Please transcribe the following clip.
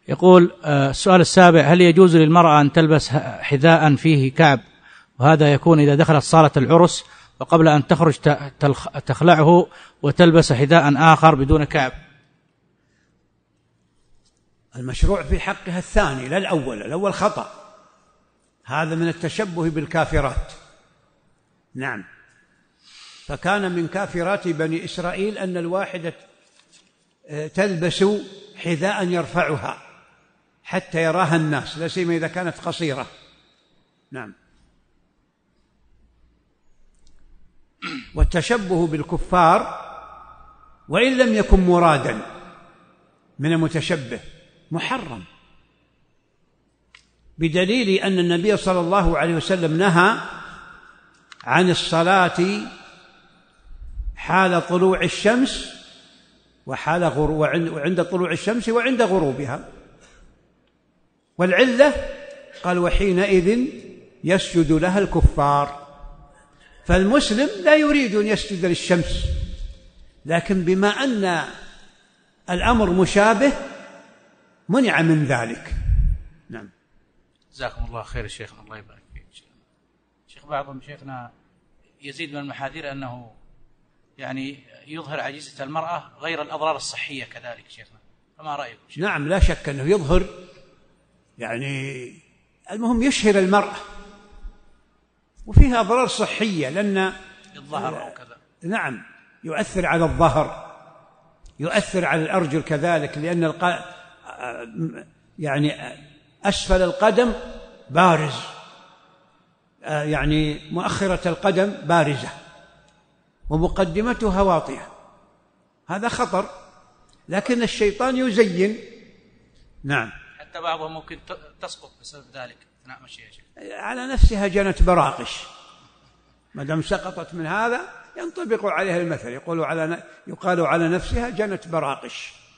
يقول السؤال السابع: هل يجوز للمرأة أن تلبس حذاء فيه كعب، وهذا يكون إذا دخلت صالة العرس وقبل أن تخرج تخلعه وتلبس حذاء آخر بدون كعب؟ المشروع في حقها الثاني لا الأول، الأول خطأ، هذا من التشبه بالكافرات. نعم، فكان من كافرات بني إسرائيل أن الواحدة تلبس حذاء يرفعها حتى يراها الناس، لا سيما إذا كانت قصيرة. نعم. والتشبه بالكفار وإن لم يكن مرادا من المتشبه محرم، بدليل أن النبي صلى الله عليه وسلم نهى عن الصلاة حال طلوع الشمس وعند طلوع الشمس وعند غروبها، والعلة قال: وحينئذ يسجد لها الكفار. فالمسلم لا يريد أن يسجد للشمس، لكن بما أن الأمر مشابه منع من ذلك. نعم. جزاكم الله خير شيخنا، الله يبارك فيك. شيخ بعضهم شيخنا يزيد من المحاذير أنه يعني يظهر عجيزة المرأة غير الأضرار الصحية كذلك شيخنا، فما رأيكم شيخ؟ نعم، لا شك أنه يظهر، يعني المهم يشهر المرأة، وفيها أضرار صحية لأن الظهر أو كذا. نعم، يؤثر على الظهر، يؤثر على الأرجل كذلك، لأن يعني أسفل القدم بارز، يعني مؤخرة القدم بارزة ومقدمتها واطية، هذا خطر، لكن الشيطان يزين. نعم. حتى بعضهم ممكن تسقط بسبب ذلك أثناء مشيها يا شيخ. على نفسها جنت براقش، ما دام سقطت من هذا ينطبق عليها المثل، يقال على نفسها جنت براقش.